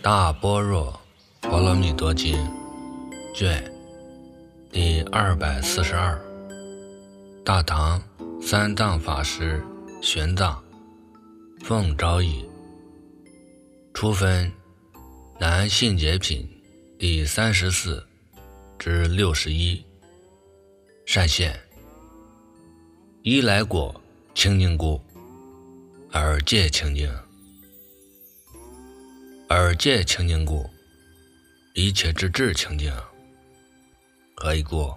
大般若波罗蜜多经卷第242，大唐三藏法师玄奘奉诏译，初分南信解品第34至61。善现一来果清净故，耳界清净。耳界清净故，一切之智清净。何以故？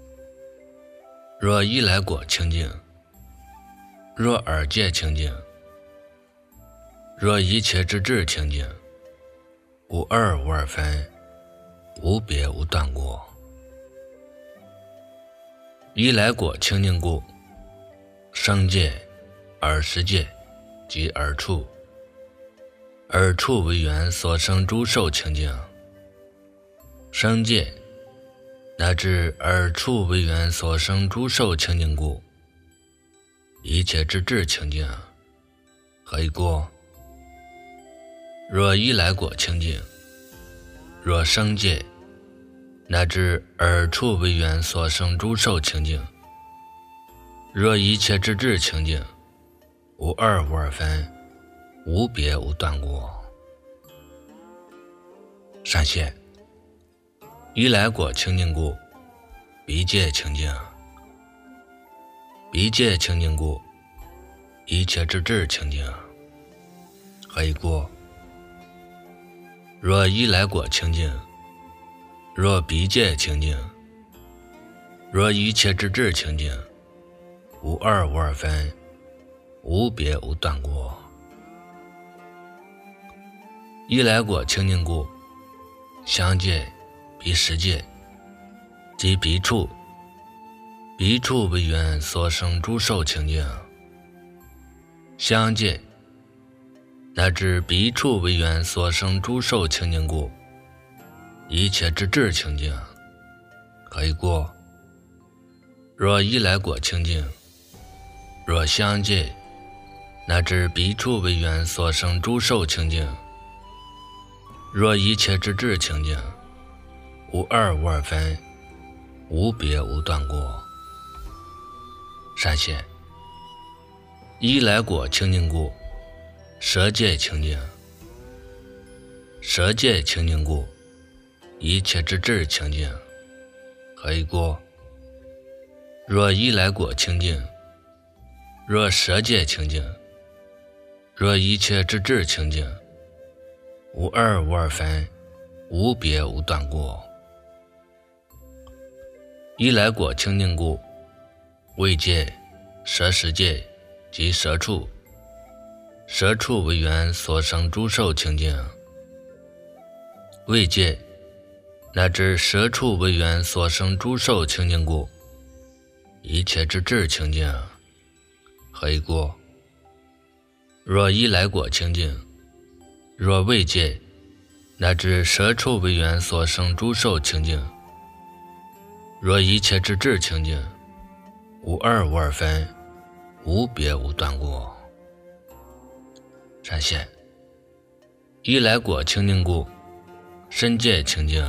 若一来果清净，若耳界清净，若一切之智清净，无二无二分，无别无断过。一来果清净故，声界、耳识界及耳处，耳处为缘所生诸受清净，声界乃至耳处为缘所生诸受清净故，一切之智清净。何以故？若一来果清净，若声界乃至耳处为缘所生诸受清净，若一切之智清净，无二无二分，无别无断过。善现一来果清净故，鼻界清净。鼻界清净故，一切之智清净。何以故？若一来果清净，若鼻界清净，若一切之智清净，无二无二分，无别无断过。一来果清净故，香界、鼻识界及鼻处，鼻处为缘所生诸受清净，香界乃至鼻处为缘所生诸受清净故，一切之智清净。何以故？若一来果清净，若香界乃至鼻处为缘所生诸受清净，若一切之智清净，无二无二分，无别无断过。善现一来果清净故，舌界清净。舌界清净故，一切之智清净。何以故？若一来果清净，若舌界清净，若一切之智清净，无二无二分，无别无断过。一来果清净故，味界、舌识界及舌处，舌处为缘所生诸受清净，味界乃至舌处为缘所生诸受清净故，一切之智清净。何以故？若一来果清净，若味界乃至舌处为缘所生诸受清净，若一切之智清净，无二无二分，无别无断过。善现一来果清净故，身界清净。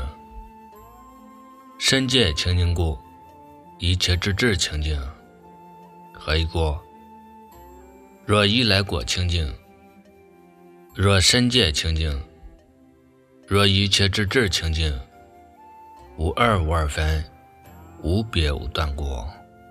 身界清净故，一切之智清净。何以故？若一来果清净，若身界清净，若一切之智清净，无二无二分，无别无断过。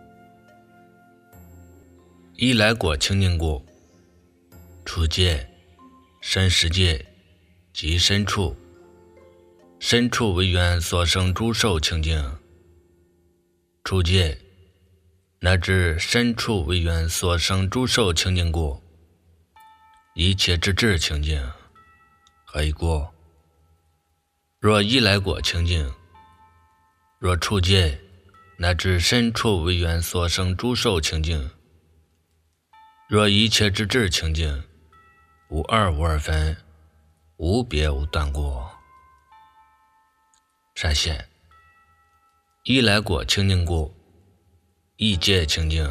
一来果清净故，触界、身识界及身处，身处为缘所生诸受清净，触界乃至身处为缘所生诸受清净故，一切之智清净。何以故？若一来果清净，若触界乃至身处为缘所生诸受清净，若一切之智清净，无二无二分，无别无断过。善现一来果清净故，意界清净。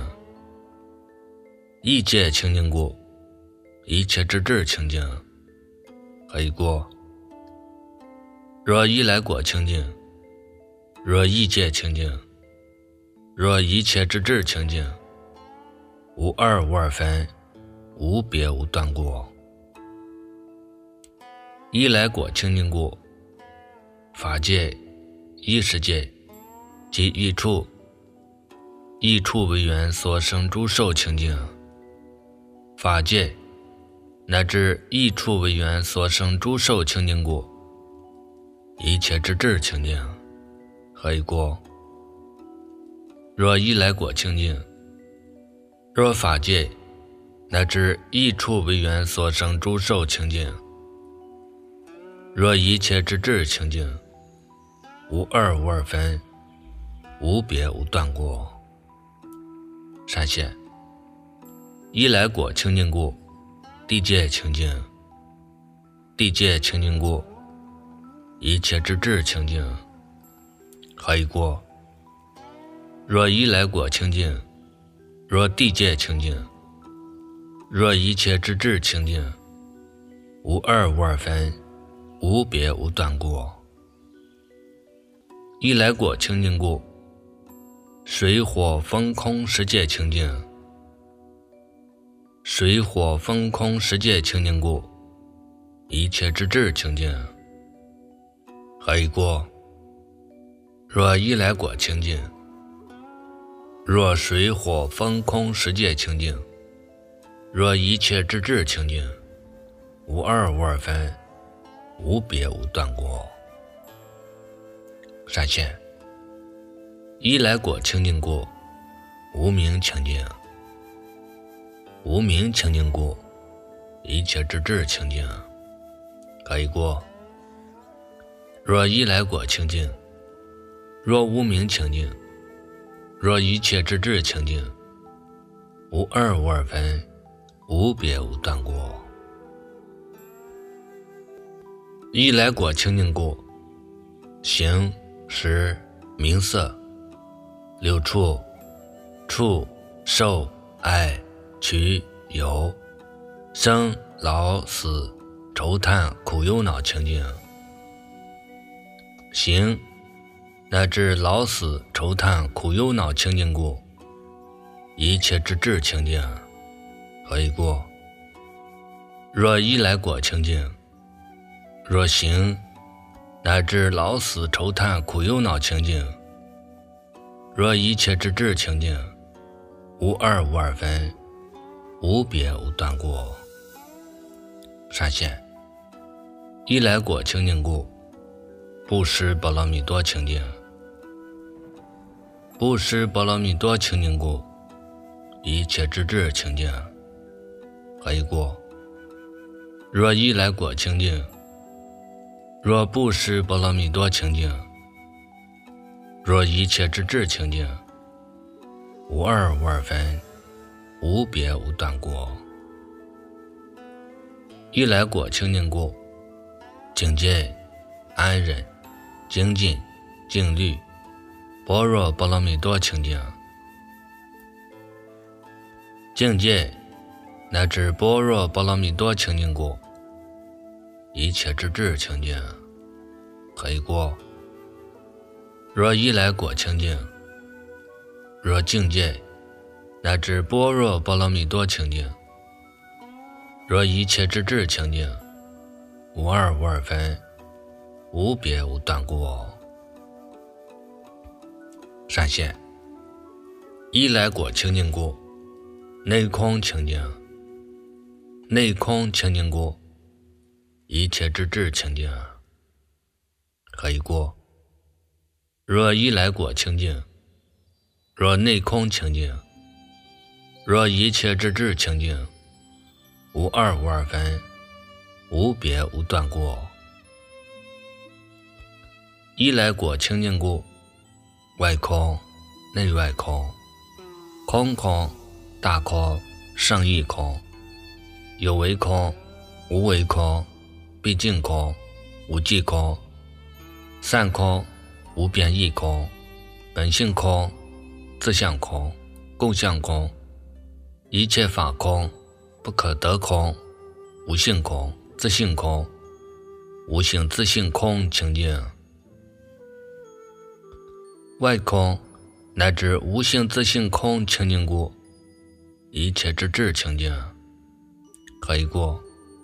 意界清净故，一切之智清净。何以故？ 若一来果清净，若一界清净，若一切之智清净，无二无二分，无别无断过。一来果清净故，法界、意识界及异处，异处为缘所生诸受清净，法界乃至异处为缘所生诸受清净故，一切之智清净，何以故？若一来果清净，若法界乃至异处为缘所生诸受清净，若一切之智清净，无二无二分，无别无断过。善现一来果清净故，地界清净，地界清净故，一切之智清净，何以故？若一来果清净，若地界清净，若一切之智清净，无二无二分，无别无断过。一来果清净故，水火风空十界清净，水火风空十界清净故，一切之智清净，何以故？若一来果清净，若水火风空十界清净，若一切之智清净，无二无二分，无别无断过。善现一来果清净故，无明清净，无明清净故，一切之智清净，何以故？若一来果清净，若无明清净，若一切之智清净，无二无二分，无别无断过。一来果清净故，形、识、名色、六处、触、受、爱、取、有、生、老、死、愁叹、苦忧恼清净，形乃至老死愁叹苦忧恼清净故，一切之智清净，何以故？若一来果清净，若形乃至老死愁叹苦忧恼清净，若一切之智清净，无二无二分，无别无断过。善现一来果清净故，布施波罗蜜多清净，布施波罗蜜多清净故，一切之智清净，何以故？若一来果清净，若布施波罗蜜多清净，若一切之智清净，无二无二分，无别无断过。一来果清净故，境界、安忍、精进、静虑、般若波罗蜜多清净，境界乃至般若波罗蜜多清净故，一切之智清净，何以故？若一来果清净，若境界乃至般若波罗蜜多清净，若一切之智清净，无二无二分，无别无断过。善现一来果清净故，内空清净，内空清净故，一切之智清净，何以故？若一来果清净，若内空清净，若一切之智清净，无二无二分，无别无断过。一来果清净故，外空、内外空，空空、大空、胜义空，有为空、无为空，毕竟空、无际空，散空、无变异空，本性空、自相空、共相空，一切法空、不可得空、无性空、自性空、 无性自性空清净。外空乃至无性自性空清净故，一切之智清净，可以过。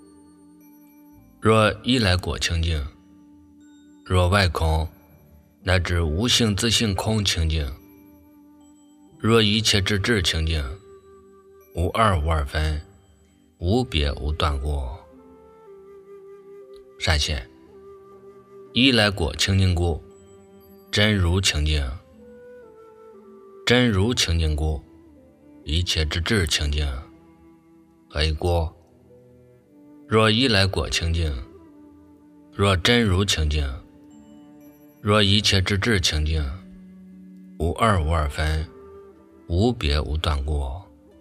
若依来果清净，若外空乃至无性自性空清净，若一切之智清净，无二无二分，无别无断过。善现依来果清净故，真如清净。真如清净故，一切之智清净，可以过。若依来果清净，若真如清净，若一切之智清净，无二无二分，无别无断过。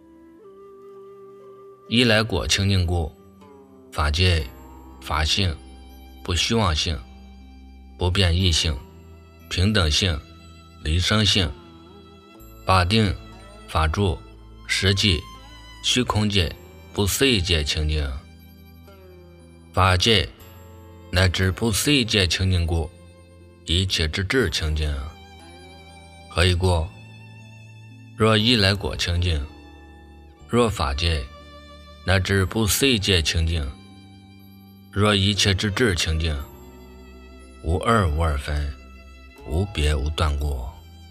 依来果清净故，法界、法性、不虚妄性、不变异性、平等性、离生性、法定、法住、实际、虚空界、不思议界清净。法界乃至不思议界清净故，一切之智清净，可以过。若依来果清净，若法界乃至不思议界清净，若一切之智清净，无二无二分，无别无断过。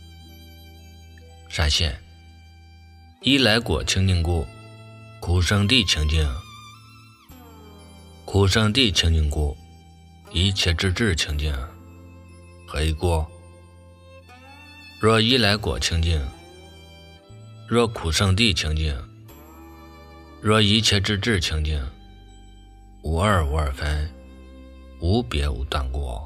善现依来果清净故，苦生地清净。苦生地清净故，一切之智清净，可以过。若依来果清净，若苦生地清净，若一切之智清净，无二无二分，无别无断过。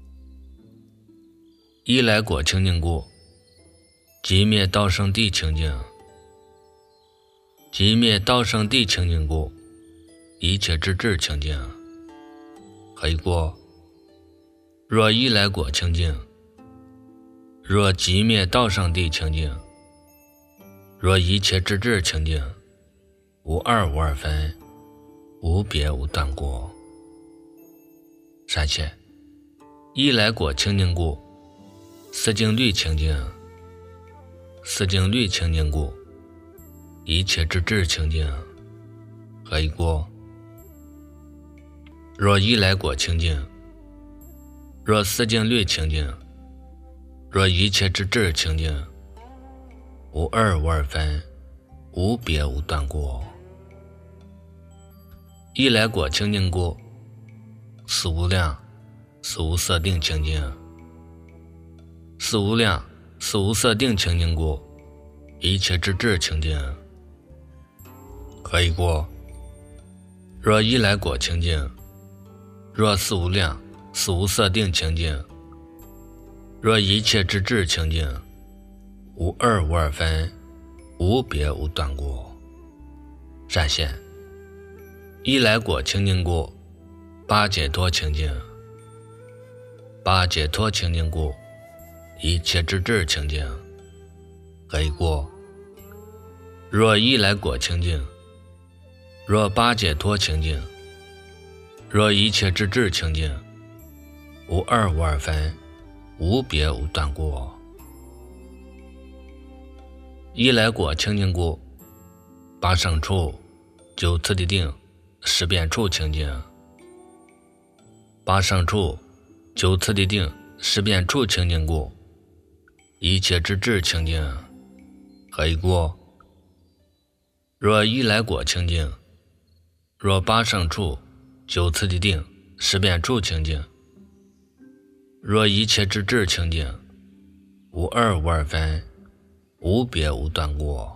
依来果清净故，寂灭道生地清净。寂灭道生地清净故，一切之智清净，可以过。若依来果清净，若寂灭道生地清净，若一切之智清净，无二无二分，无别无断过。善现依来果清净故，思境律清净。思境律清净故，一切之智清净，可以过。若依来果清净，若思境律清净，若一切之智清净，无二无二分，无别无断过。依来果清净故，思无量、思无色定清净。思无量、思无色定清净故，一切之智清净，可以过。若依来果清净，若思无量、思无色定清净，若一切之智清净，无二无二分，无别无断过。善现依来果清净故，八解脱清净。八解脱清净故，一切之智清净，可以过。若依来果清净，若八解脱清净，若一切之智清净，无二无二分，无别无断过。依来果清净故，八胜处、九次第定、十遍处清净。八胜处、九次第定、十遍处清净故，一切之智清净，可以过。若依来果清净，若八胜处、九次第定、十遍处清净，若一切之智清净，无二无二分，无别无断过。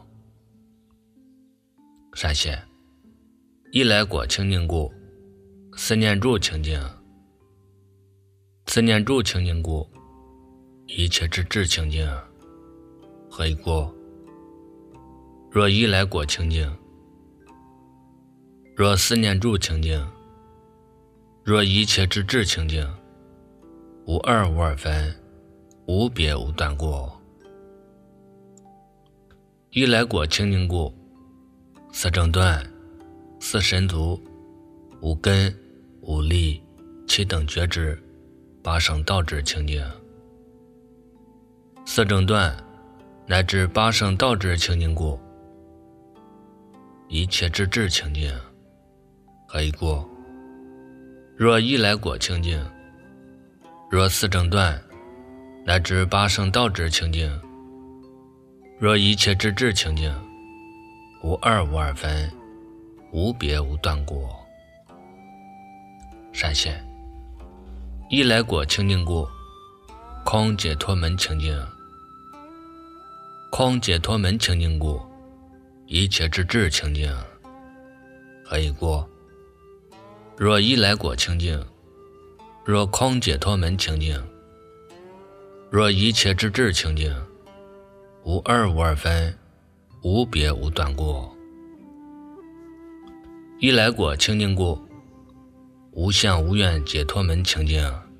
善现依来果清净故，思念住清净。思念住清净故，一切之智清净，可以过。若依来果清净，若思念住清净，若一切之智清净，无二无二分，无别无断过。依来果清净故，思正断、思神足、无根、无力、 其等觉知八圣道智清净。四正断乃至八圣道智清净故，一切之智清净。何以故？若一来果清净，若四正断乃至八圣道智清净，若一切之智清净，无二无二分，无别无断过。闪现一来果清净故，空解脱门清净。空解脱门清净故，一切之智清净。何以故？若一来果清净，若空解脱门清净，若一切之智清净，无二无二分，无别无断过。一来果清净故，无相无愿解脱门清净。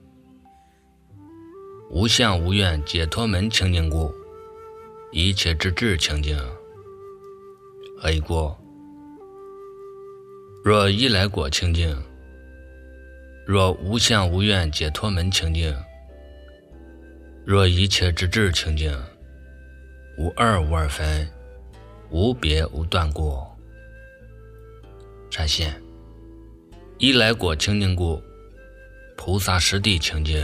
无相无愿解脱门清净故，一切之智清净。何以故？若一来果清净，若无相无愿解脱门清净，若一切之智清净，无二无二分，无别无断过。闪现一来果清净故，菩萨实地清净。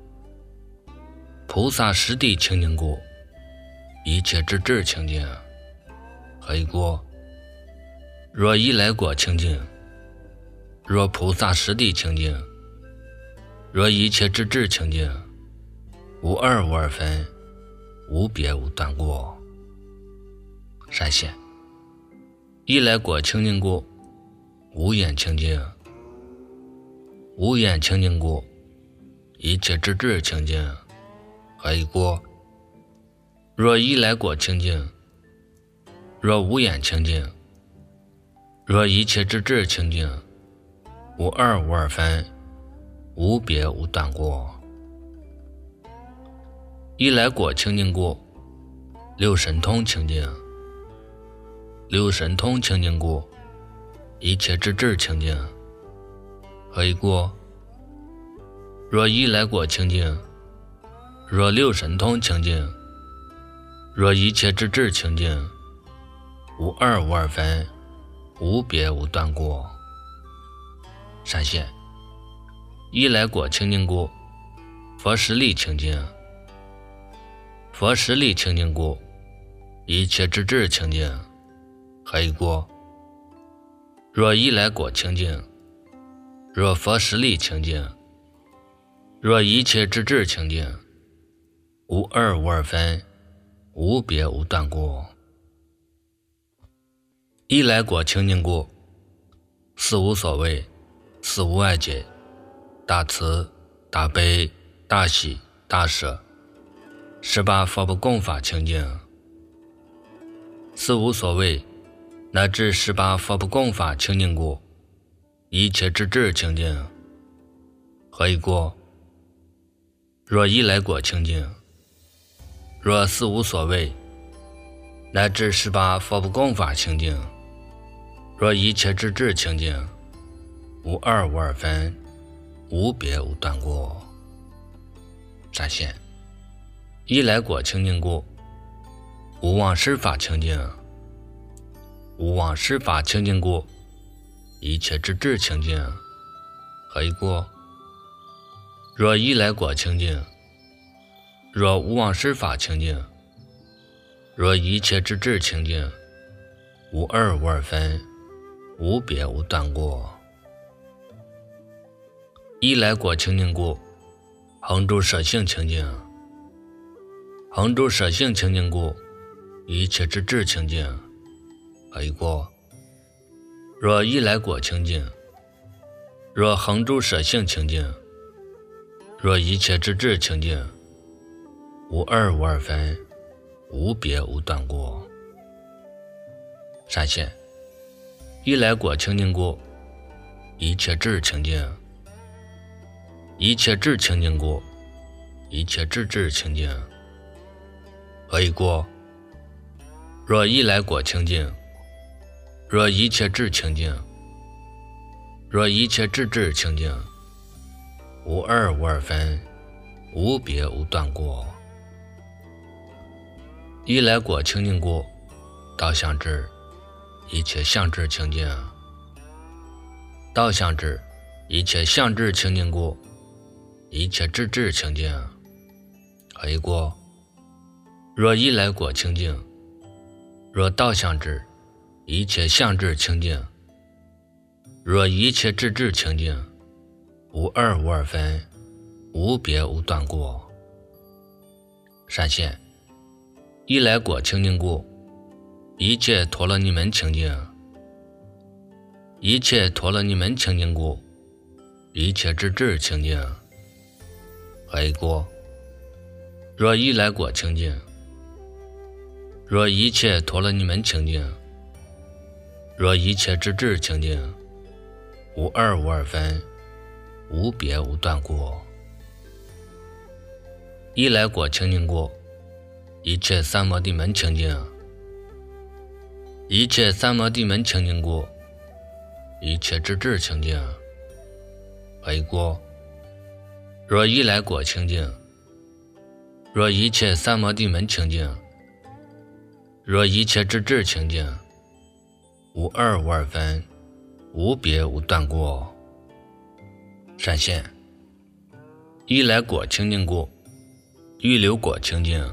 菩萨实地清净故，一切之智清净。何以故？若一来果清净，若菩萨实地清净，若一切之智清净，无二无二分，无别无断过。闪现一来果清净故，无眼清净。无眼清净故，一切之智清净。何以故？若一来果清净，若无眼清净，若一切之智清净，无二无二分，无别无断过。一来果清净故，六神通清净。六神通清净故，一切之智清净。何以故？若一来果清净，若六神通清净，若一切之智清净，无二无二分，无别无断过。闪现一来果清净故，佛实力清净。佛实力清净故，一切之智清净。何以故？若一来果清净，若佛实力清净，若一切之智清净，无二无二分，无别无断过。一来果清净故，四无所谓，四无碍解，大慈大悲大喜大舍，18佛不共法清净。四无所谓乃至18佛不共法清净故，一切之智清净。何以故？若一来果清净，若四无所谓乃至18佛不共法清净，若一切之智清净，无二无二分，无别无断过。闪现一来果清净故，无妄施法清净。无妄施法清净故，一切之智清净。何以故？若一来果清净，若无妄施法清净，若一切之智清净，无二无二分，无别无断过。一来果清净故，恒住舍性清净。恒住舍性清净故，一切之智清净。何以故？若一来果清净，若恒住舍性清净，若一切之智清净，无二无二分，无别无断过。闪现一来果清净故，一切智清净。一切智清净故，一切智智清净。何以故？若一来果清净，若一切智清净，若一切智智清净， 无二无二分，无别无断过。一来果清净故，道相知，一切相知清净。道相知，一切相知清净故，一切知知清净。何以故？若一来果清净，若道相知，一切相知清净。若一切知知清净，无二无二分，无别无断过。善现，一来果清净故，一切陀罗尼门清净。一切陀罗尼门清净故，一切知知清净。何以故？若一来果清净，若一切陀罗尼门清净，若一切知知清净，无二无二分，无别无断过。一来果清净故，一切三摩地门清净。一切三摩地门清净故，一切知知清净。何以故？若一来果清净，若一切三摩地门清净，若一切知知清净，无二无二分，无别无断过。善现，一来果清净故，预流果清净。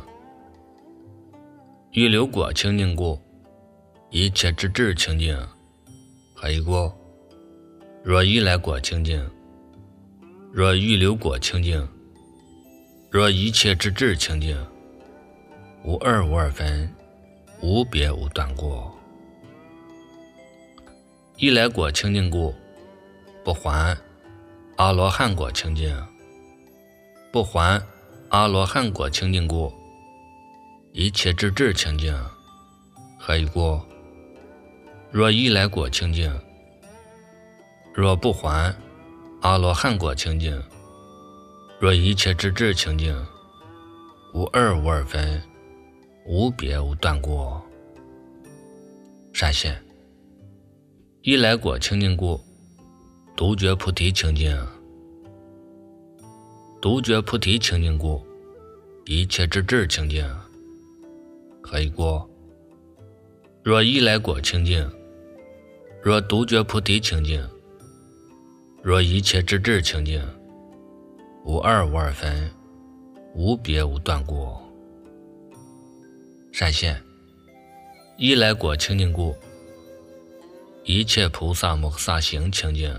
预流果清净故，一切知知清净。何以故？若一来果清净，若预流果清净，若一切知知清净，无二无二分，无别无断过。一来果清净故，不还阿罗汉果清净。不还阿罗汉果清净故，一切知知清净。何以故？若一来果清净，若不还阿罗汉果清净，若一切知知清净，无二无二分，无别无断过。善现，一来果清净故，独觉菩提清净。独觉菩提清净故，一切知知清净。何以故？若一来果清净，若独觉菩提清净，若一切知知清净，无二无二分，无别无断过。善现，一来果清净故，一切菩萨摩诃萨行清净。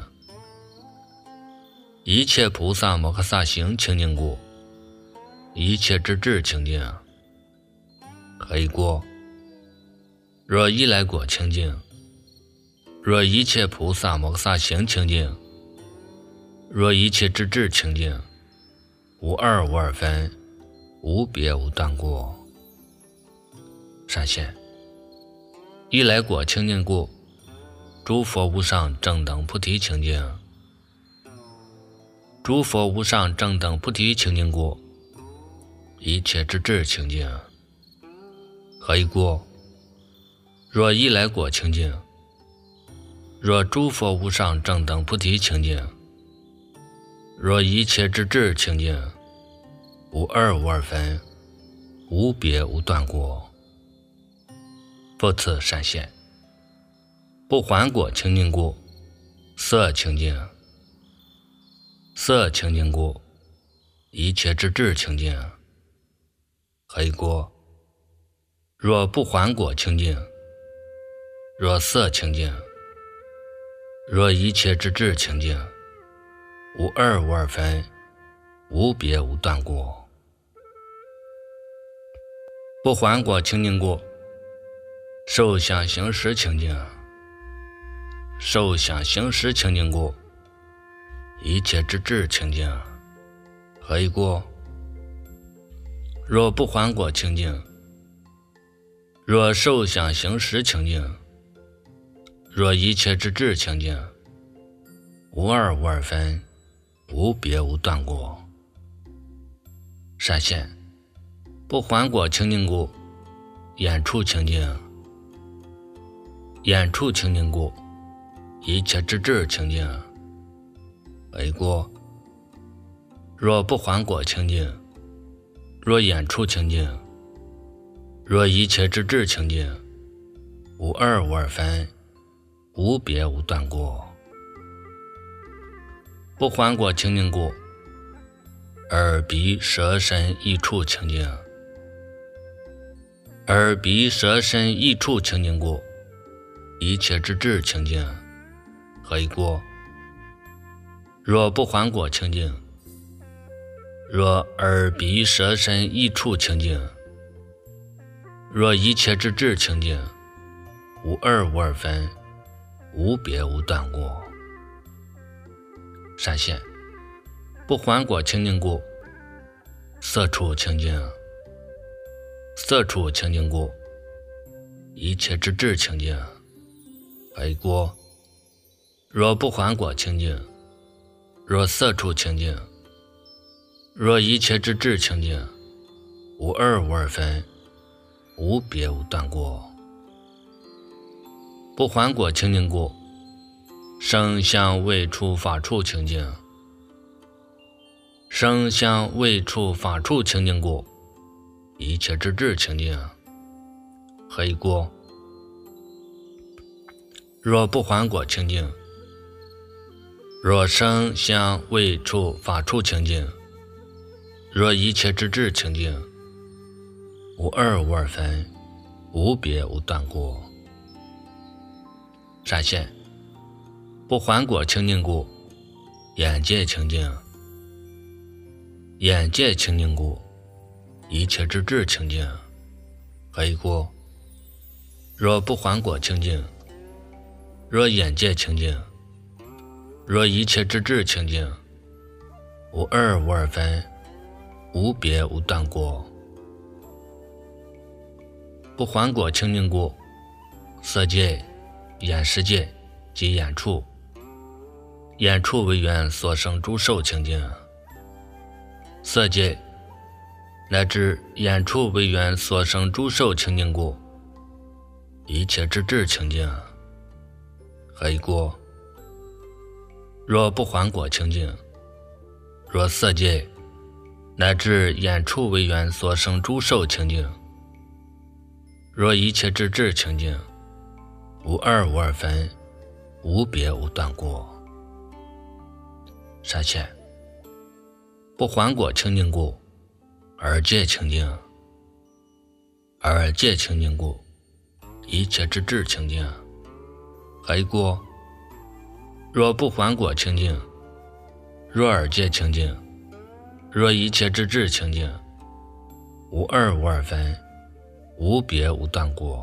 一切菩萨摩诃萨行清净故，一切知知清净。何以故？若一来果清净，若一切菩萨摩诃萨行清净，若一切知知清净，无二无二分，无别无断过。善现，一来果清净故，诸佛无上正等菩提清净。诸佛无上正等菩提清净故，一切知知清净。何以故？若一来果清净，若诸佛无上正等菩提清净，若一切知知清净，无二无二分，无别无断过。复次善现，不还果清净故，色清净。色清净故，一切知知清净。何以故？若不还果清净，若色清净，若一切知知清净，无二无二分，无别无断过。不还果清净故，受想行识清净。受想行识清净故，一切知知清净。何以故？若不还果清净，若受想行识清净，若一切知知清净，无二无二分，无别无断过。善现，不还果清净故，眼处清净。眼处清净故，一切知知清净。何以故？ 若不还果清净，若眼处清净，若一切之智清净，无二无二分，无别无断过。不还果清净故，耳鼻舌身意处清净。耳鼻舌身意处清净故，一切之智清净，何以故？若不还果清净，若耳鼻舌身意处清净，若一切之智清净，无二无二分，无别无断过。闪现不还果清净故，色处清净。色处清净故，一切之智清净，何以故？若不还果清净，若色处清净，若一切之智清净，无二无二分，无别无断过。不还果清净故，声香味触法处清净。声香味触法处清净故，一切之智清净，何以故？若不还果清净，若声香味触法处清净，若一切之智清净，无二无二分，无别无断过。闪现不还果清净故，眼界清净。眼界清净故，一切之智清净，何以故？若不还果清净，若眼界清净，若一切之智清净，无二无二分，无别无断过。不还果清净故，色界、眼识界及眼处，眼处为缘所生诸受清净。色界乃至眼处为缘所生诸受清净故，一切之智清净，何以故？若不还果清净，若色界乃至眼处为缘所生诸受清净，若一切之智清净，无二无二分，无别无断过。闪现不还果清净故，耳界清净。耳界清净故，一切之智清净，何以故？若不还果清净，若耳界清净，若一切之智清净，无二无二分，无别无断过。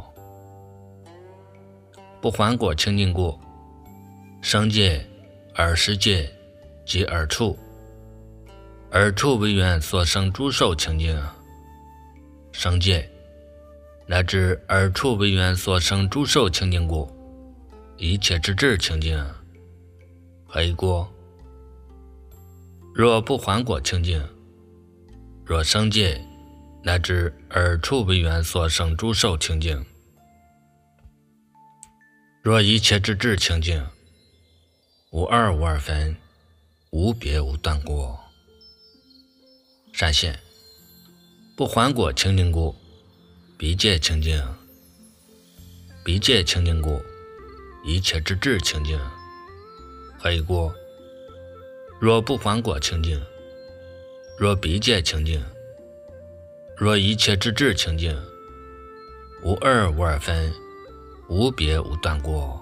不还果清净故，声界、耳识界及耳处，耳处为缘所生诸受清净。声界乃至耳处为缘所生诸受清净故，一切之智清净，何以故？若不还果清净，若声界乃至耳处为缘所生诸受清净，若一切之智清净，无二无二分，无别无断过。闪现不还果清净故，鼻界清净。鼻界清净故，一切之智清净，何以故？若不还果清净，若鼻界清净，若一切之智清净，无二无二分，无别无断过。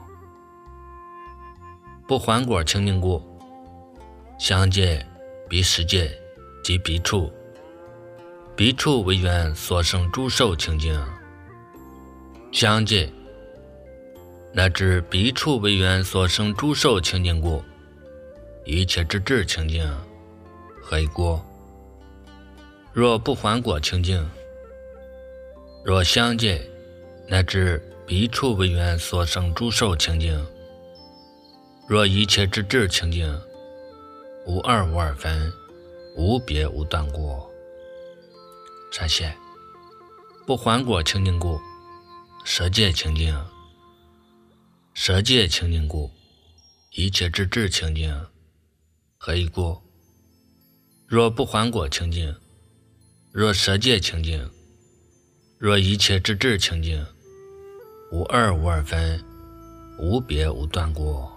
不还果清净故，香界、鼻识界及鼻处，鼻处为缘所生诸受清净。香界乃至鼻处为缘所生诸受清净故，一切之智清净，何以故？若不还果清净，若香界乃至鼻处为缘所生诸受清净，若一切之智清净，无二无二分，无别无断过。闪现不还果清净故，舌界清净。舌界清净故，一切之智清净，何以故？ 若不还果清净，若舍戒清净，若一切之智清净，无二无二分，无别无断过。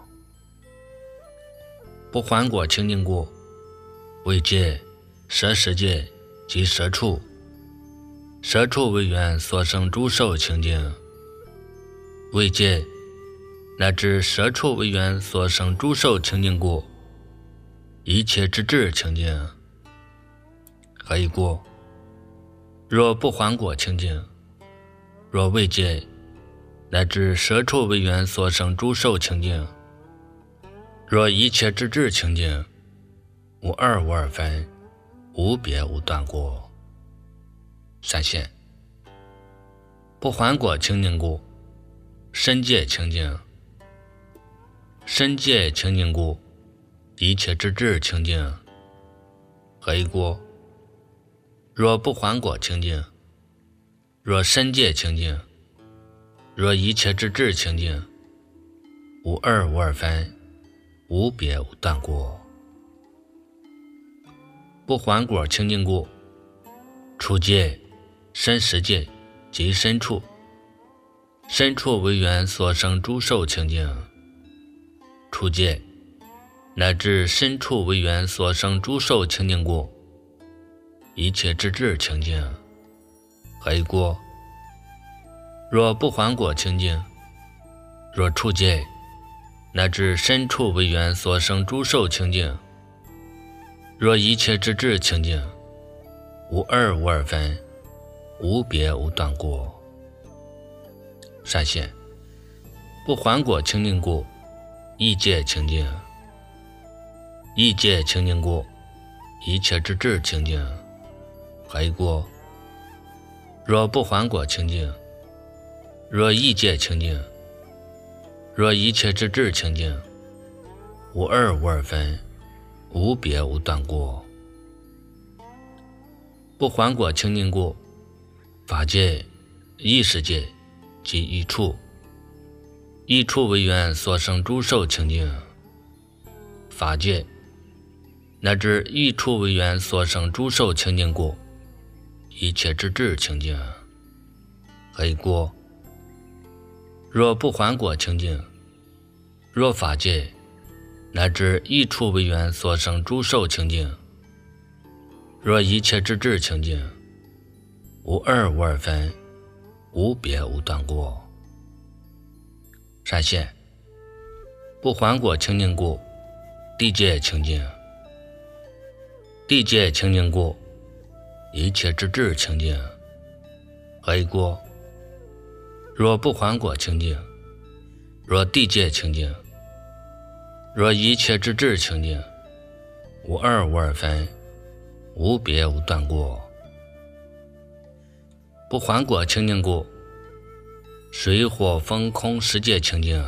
不还果清净故，为戒、舍世界及舍处，舍处为缘所生诸受清净，为戒乃至舍处为缘所生诸受清净故，一切之智清净。何以故？若不还果清净，若为戒乃至舍处为缘所生诸受清净，若一切之智清净，无二无二分，无别无断过。闪现不还果清净故，身戒清净，身戒清净故，一切之智清净。何以故？若不还果清净，若身戒清净，若一切之智清净，无二无二分，无别无断过。不还果清净故，处戒、身实戒及身处，身处为缘所生诸受清净，处戒乃至身处为缘所生诸受清净故，一切之智清净。何以故？若不还果清净，若处戒乃至身处为缘所生诸受清净，若一切之智清净，无二无二分，无别无断过。闪现不还果清净故，意戒清净，意戒清净故，一切之智清净。何以故？若不还果清净，若意戒清净，若一切之智清净，无二无二分，无别无断过。不还果清净故，法界、意识界及意处，意处为缘所生诸受清净，法界乃至意处为缘所生诸受清净故，一切之智清净。何以故？若不还果清净，若法界乃至意处为缘所生诸受清净，若一切之智清净，无二无二分，无别无断过。闪现不还果清净故，地界清净，地界清净故，一切之智清净。何以故？若不还果清净，若地界清净，若一切之智清净，无二无二分，无别无断过。不还果清净故，水火风空十界清净，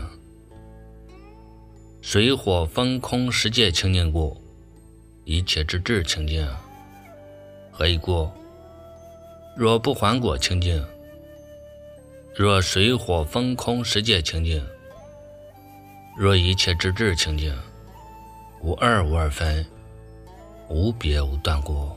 水火风空十界清净故，一切之智清净。何以故？若不还果清净，若水火风空十界清净，若一切之智清净，无二无二分，无别无断过。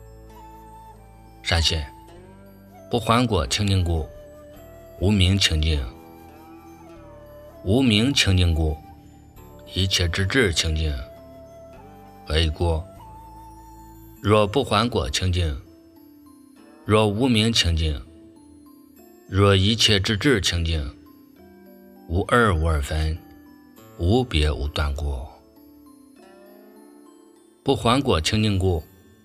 闪现不还果清净故，无明清净，无明清净故，一切之智清净。何以故？若不还果清净，若无明清净，若一切之智清净，无二无二分，无别无断过。不还果清净故，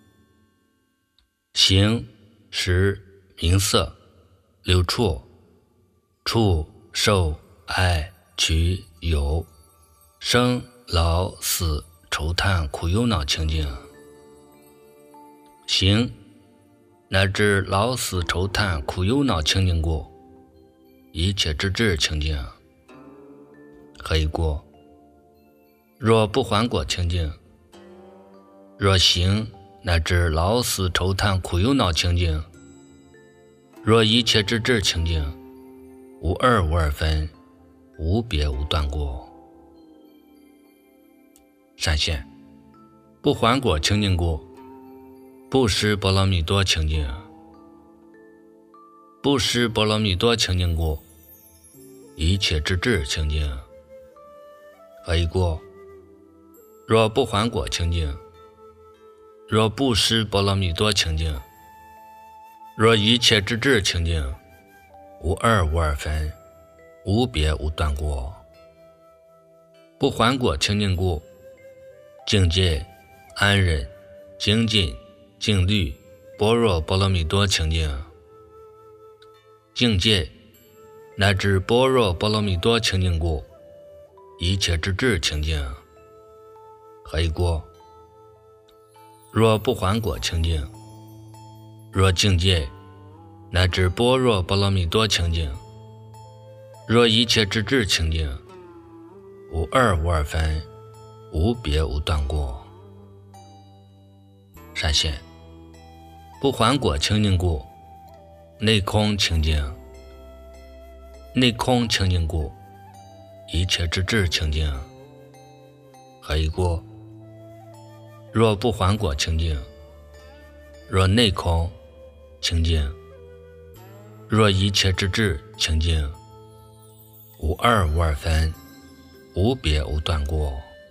形、识、名色、六处、触、受、爱、取、有、生、老、死、愁叹、苦忧恼清净。形乃至老死愁叹苦忧恼清净故，一切之智清净。何以故？若不还果清净，若形乃至老死愁叹苦忧恼清净，若一切之智清净，无二无二分，无别无断过。闪现不还果清净故， 布施波罗蜜多清净。布施波罗蜜多清净故，一切之智清净。何以故？若不还果清净，若布施波罗蜜多清净，若一切之智清净，无二无二分，无别无断过。不还果清净故，境界、安忍、精进、静虑、般若波罗蜜多清净。境界乃至般若波罗蜜多清净故，一切之智清净。何以故？若不还果清净，若境界乃至般若波罗蜜多清净，若一切之智清净，无二无二分，无别无断过。善现，不还果清净故，内空清净。内空清净故，一切之智清净。何以故？若不还果清净，若内空清净，若一切之智清净，无二无二分，无别无断过。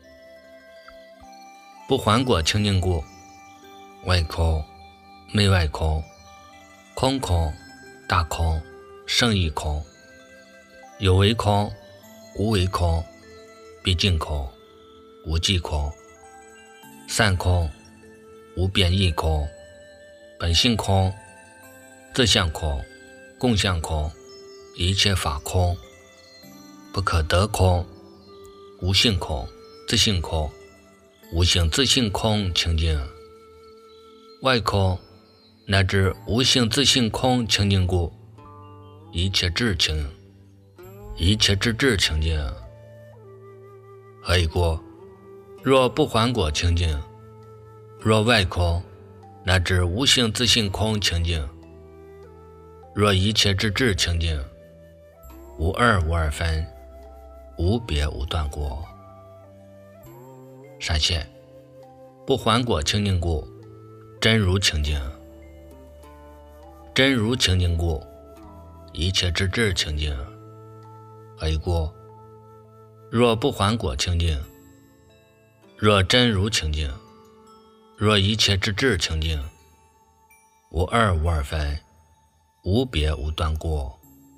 不还果清净故，外空、内外空、空空、大空、胜义空、有为空、无为空、毕竟空、无际空、散空、无变异空、本性空、自相空、共相空、一切法空、不可得空、无性空、自性空、无性自性空清净。外空乃至无性自性空清净故，一切智清，一切之智清净。何以故？若不还果清净，若外空乃至无性自性空清净，若一切之智清净，无二无二分，无别无断过。善现，不还果清净故，真如清净。真如清净故，一切之智清净。何以故？若不还果清净，若真如清净，若一切之智清净，无二无二分，无别无断过。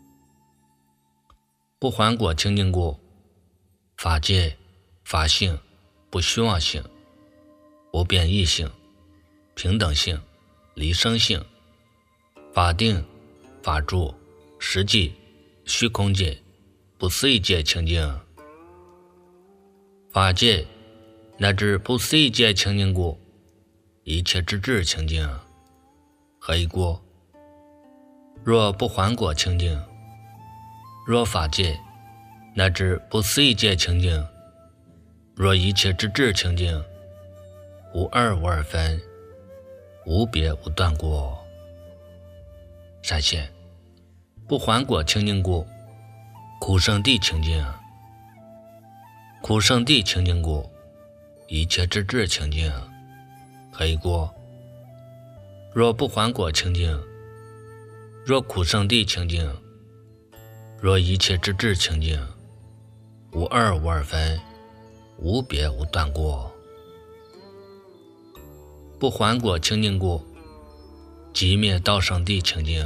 不还果清净故，法界、法性、不虚妄性、不变异性、平等性、离生性、法定、法住、实际、虚空界、不思议界清净。法界乃至不思议界清净故，一切之智清净。何以故？若不还果清净，若法界乃至不思议界清净，若一切之智清净，无二无二分，无别无断过。善现，不还果清净故，苦圣地清净。苦圣地清净故，一切之智清净。何以故？若不还果清净，若苦圣地清净，若一切之智清净，无二无二分，无别无断过。不还果清净故，寂灭道圣地清净。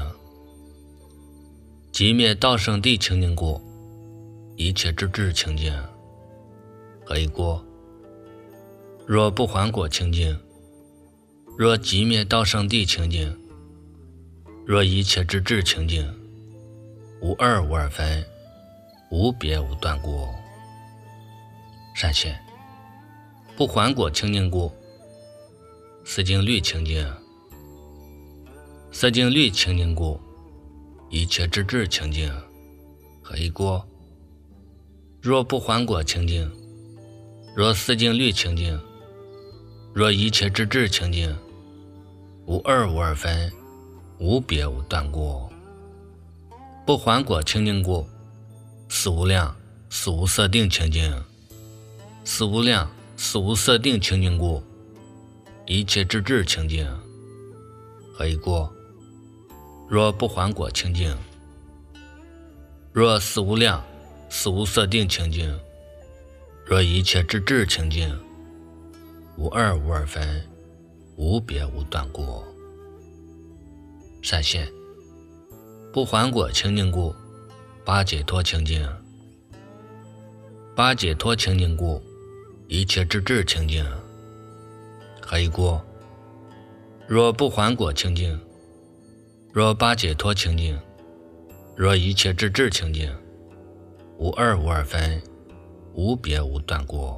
寂灭道圣地清净故，一切之智清净。何以故？若不还果清净，若寂灭道圣地清净，若一切之智清净，无二无二分，无别无断过。善现，不还果清净故，思经律清净。思经律清净故，一切之智清净。何以故？若不还果清净，若思经律清净，若一切之智清净，无二无二分，无别无断过。不还果清净故，四无量、四无色定清净。四无量、四无色定清净故，一切之智清净。 何以过？若不还果清净。若四无量、四无色定清净，若一切之智清净，无二无二分，无别无断故。善现，不还果清净故，八解脱清净。八解脱清净故，一切之智清净。何以过？若不还果清净，若八解脱清净，若一切之智清净，无二无二分，无别无断故。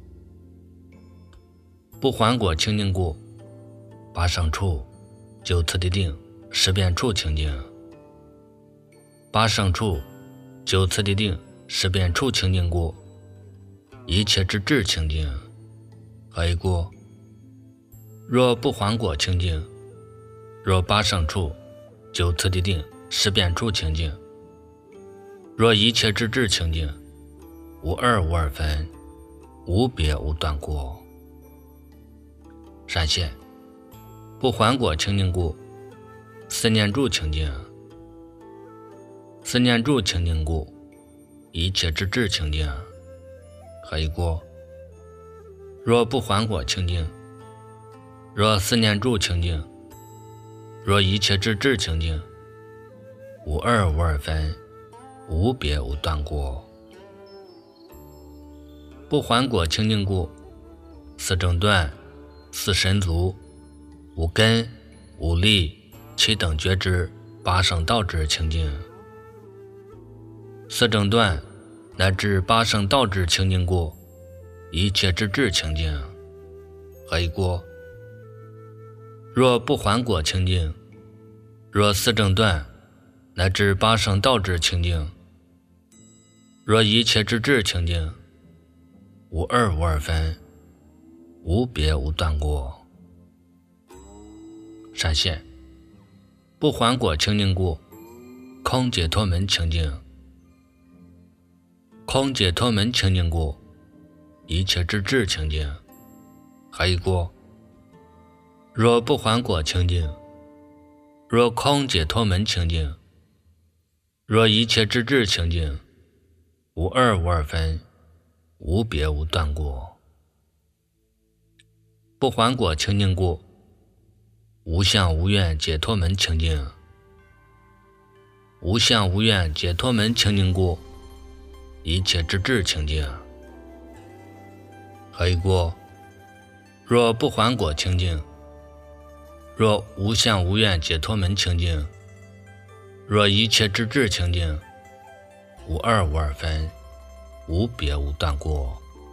不还果清净故，八胜处、九次第定、十遍处清净。八胜处、九次第定、十遍处清净故，一切之智清净。何以过？若不还果清净，若八胜处、九次第定、十遍处清净，若一切之智清净，无二无二分，无别无断故。善现，不还果清净故，四念住清净。四念住清净故，一切之智清净。何以过？若不还果清净，若四念住清净，若一切之智清净，无二无二分，无别无断故。不还果清净故，四正断、四神足、五根、五力、七等觉知、八圣道智清净。四正断乃至八圣道智清净故，一切之智清净。何以过？若不还果清净，若四正断乃至八圣道智清净，若一切之智清净，无二无二分，无别无断故。善现，不还果清净故，空解脱门清净。空解脱门清净故，一切之智清净。何以过？若不还果清净，若空解脱门清净，若一切之智清净，无二无二分，无别无断故。不还果清净故，无相无愿解脱门清净。无相无愿解脱门清净故，一切之智清净。何以过？若不还果清净，若无相无愿解脱门清净，若一切之智清净，无二无二分，无别无断故。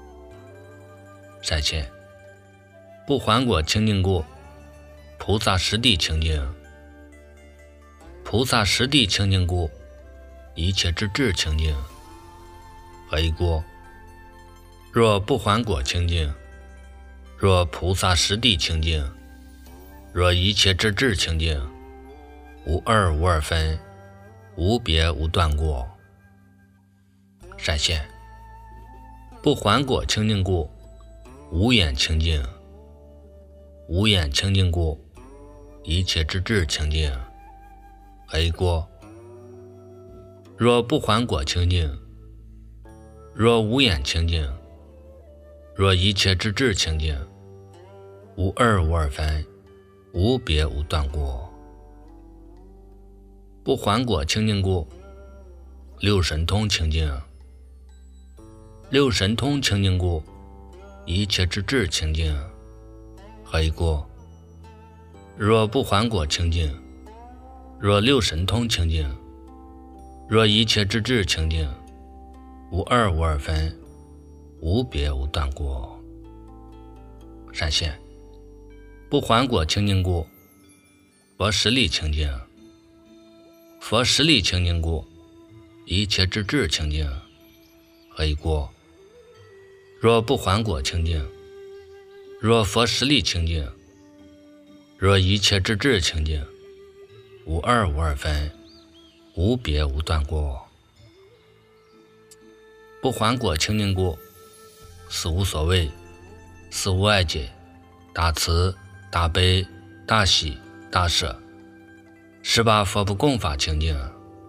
善现，不还果清净故，菩萨实地清净。菩萨实地清净故，一切之智清净。何以过？若不还果清净，若菩萨实地清净，若一切之智清净，无二无二分，无别无断故。善现，不还果清净故，无眼清净。无眼清净故，一切之智清净。何以过？若不还果清净，若无眼清净，若一切之智清净，无二无二分，无别无断故。不还果清净故，六神通清净。六神通清净故，一切之智清净。何以过？若不还果清净，若六神通清净，若一切之智清净，无二无二分，无别无断故。善现，不还果清净故，佛实力清净。佛实力清净故，一切之智清净。何以过？若不还果清净，若佛实力清净，若一切之智清净，无二无二分，无别无断故。不还果清净故，四无所谓，四无碍解，大慈、大悲、大喜、 大舍18佛不共法清净，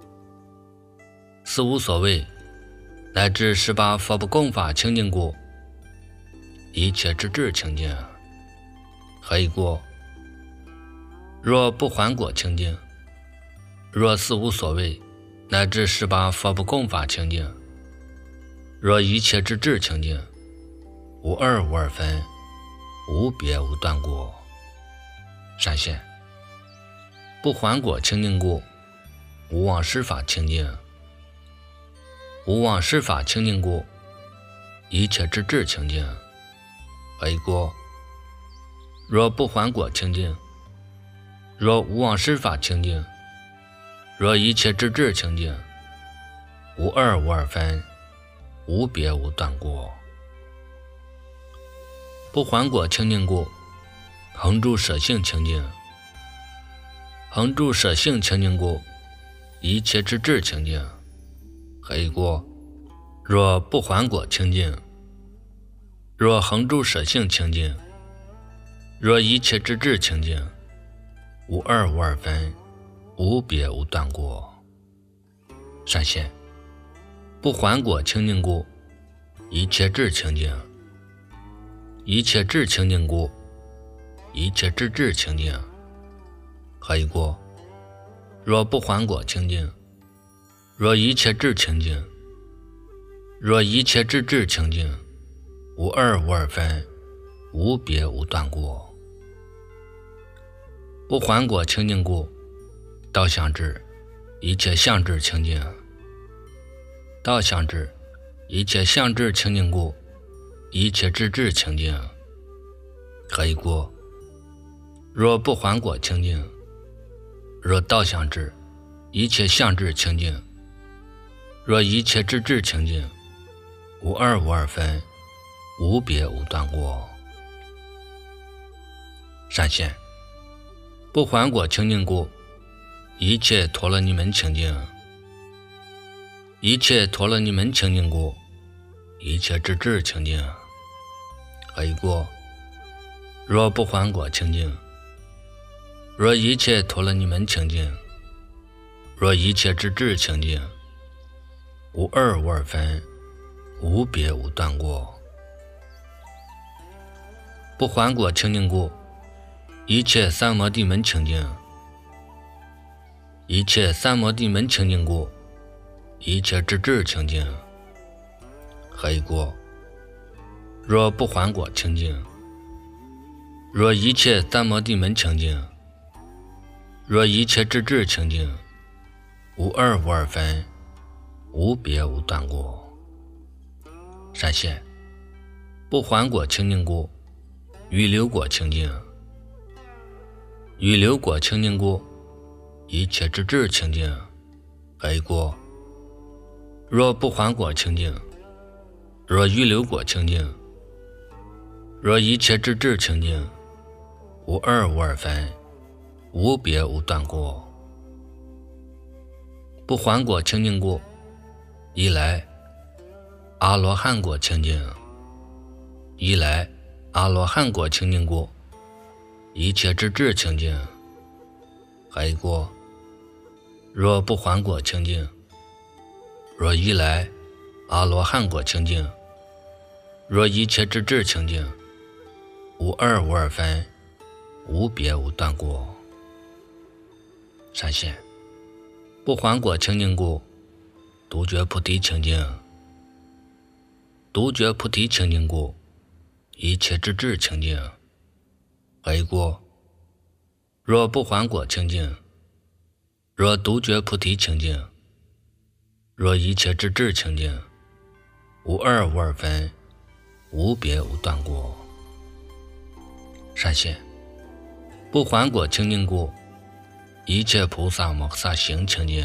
四无所谓乃至18佛不共法清净故，一切之智清净。何以故？若不还果清净，若四无所谓乃至18佛不共法清净，若一切之智清净，无二无二分，无别无断故。闪现不还果清净故，无妄施法清净。无妄施法清净故，一切之智清净。何以故？若不还果清净，若无妄施法清净，若一切之智清净，无二无二分，无别无断故。不还果清净故，恒住舍性清净。恒住舍性清净故，一切之智清净。何以故？若不还果清净，若恒住舍性清净，若一切之智清净，无二无二分，无别无断故。闪现不还果清净故，一切智清净。一切智清净故，一切之智清净。何以故？若不还果清净，若一切智清净，若一切之智清净，无二无二分，无别无断故。不还果清净故，道相智，一切相智清净。道相智，一切相智清净故，一切之智清净。何以故？若不还果清净，若道相智，一切相智清净，若一切之智清净，无二无二分，无别无断故。闪现不还果清净故，一切陀罗尼门清净。一切陀罗尼门清净故，一切之智清净。何以故？若不还果清净，若一切陀罗尼门清净，若一切之智清净，无二无二分，无别无断故。不还果清净故，一切三摩地门清净。一切三摩地门清净故，一切之智清净。何以故？若不还果清净，若一切三摩地门清净，若一切之智清净，无二无二分，无别无断故。闪现不还果清净故，预流果清净。预流果清净故，一切之智清净。何以故？若不还果清净，若预流果清净，若一切之智清净，无二无二分，无别无断故。不还果清净故，一来阿罗汉果清净。一来阿罗汉果清净故，一切之智清净。何以故？若不还果清净，若一来阿罗汉果清净，若一切之智清净，无二无二分，无别无断故。闪现不还果清净故，独觉菩提清净。独觉菩提清净故，一切之智清净。何以故？若不还果清净，若独觉菩提清净，若一切之智清净，无二无二分，无别无断故。闪现不还果清净故，一切菩萨摩诃萨行清净。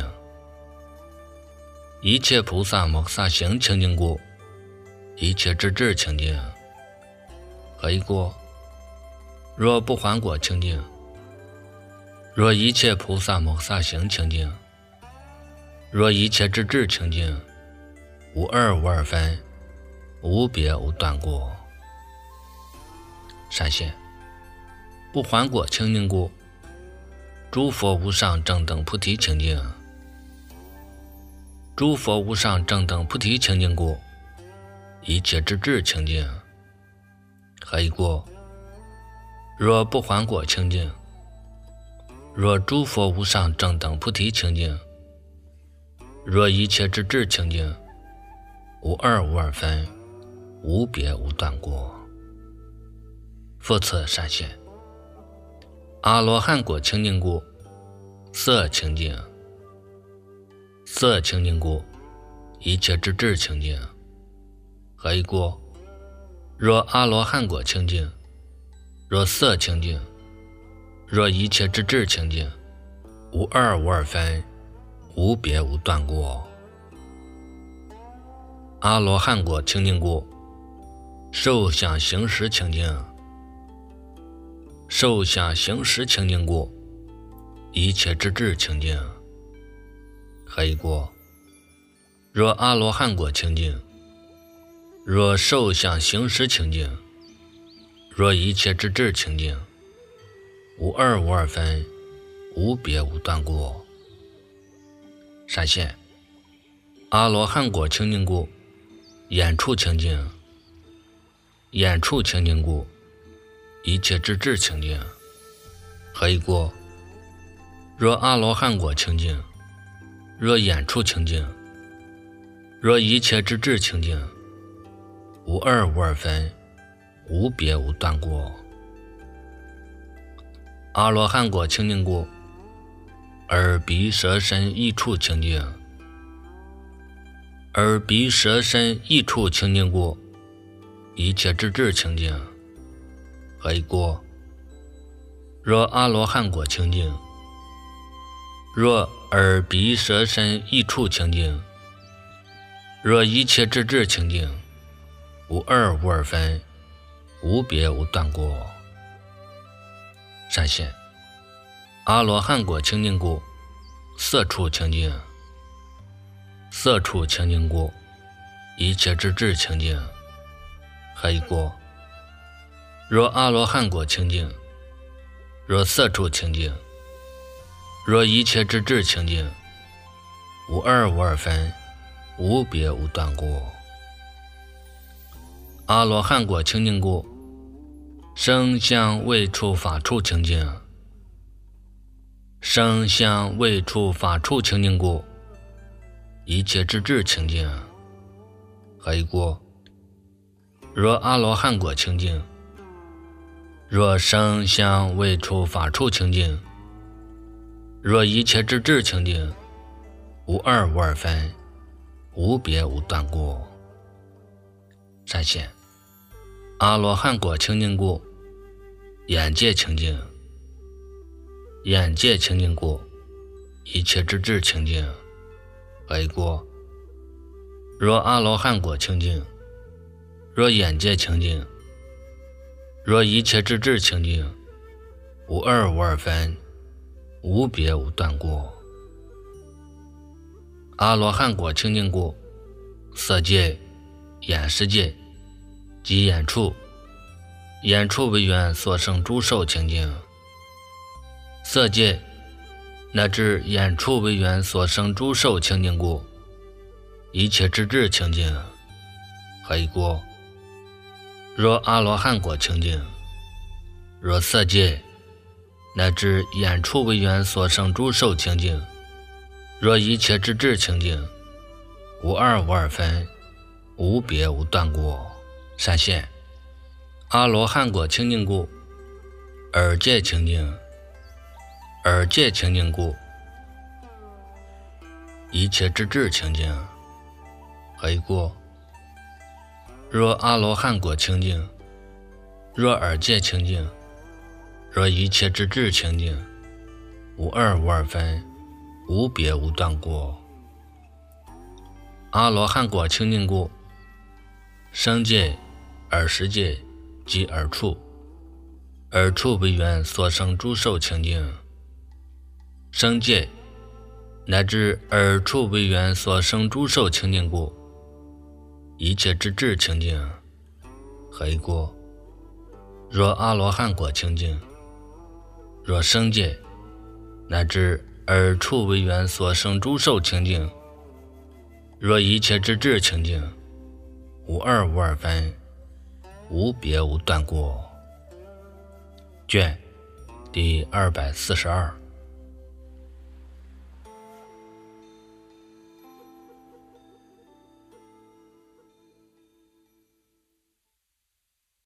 一切菩萨摩诃萨行清净故，一切之智清净。何以故？若不还果清净，若一切菩萨摩诃萨行清净，若一切之智清净，无二无二分，无别无断故。闪现不还果清净故， 诸佛无上正等菩提清净，诸佛无上正等菩提清净故，一切之智清净。何以故？若不还果清净，若诸佛无上正等菩提清净，若一切之智清净，无二无二分，无别无断过。复次善现，阿罗汉果清净故，色清净，色清净故，一切之智清净。何以故？若阿罗汉果清净，若色清净，若一切之智清净，无二无二分，无别无断过。阿罗汉果清净故，受想行识清净，受想行识清净故，一切之智清净。何以故？若阿罗汉果清净，若受想行识清净，若一切之智清净，无二无二分，无别无断过。善现，阿罗汉果清净故，眼处清净，眼处清净故，一切之智清净。何以故？若阿罗汉果清净，若眼处清净，若一切之智清净，无二无二分，无别无断过。阿罗汉果清净故，耳鼻舌身意处清净，耳鼻舌身意处清净故，一切之智清净。何以故？若阿罗汉果清净，若耳鼻舌身意处清净，若一切之智清净，无二无二分，无别无断过。善现，阿罗汉果清净故，色处清净，色处清净故，一切之智清净。何以故？若阿罗汉果清净，若色处清净，若一切之智清净，无二无二分，无别无断过。阿罗汉果清净故，声香味触法处清净，声香味触法处清净故，一切之智清净。何以故？若阿罗汉果清净，若声香味触法处清净，若一切之智清净，无二无二分，无别无断过。善现，阿罗汉果清净故，眼界清净，眼界清净故，一切之智清净。何以故？若阿罗汉果清净，若眼界清净，若一切之智清净，无二无二分，无别无断过。阿罗汉果清净故，色界、眼识界及眼处，眼处为缘所生诸受清净，色界乃至眼处为缘所生诸受清净故，一切之智清净。何以故？若阿罗汉果清净，若色界乃至眼处为缘所生诸受清净，若一切之智清净，无二无二分，无别无断过。善现，阿罗汉果清净故，耳界清净，耳界清净故，一切之智清净。何以故？若阿罗汉果清净，若耳界清净，若一切之智清净，无二无二分，无别无断过。阿罗汉果清净故，声界、耳识界及耳处，耳处为缘所生诸受清净，声界乃至耳处为缘所生诸受清净故，一切之智清净。何以故？若阿罗汉果清净，若声界乃至耳处为缘所生诸受清净。若一切之智清净，无二无二分，无别无断过。卷第242。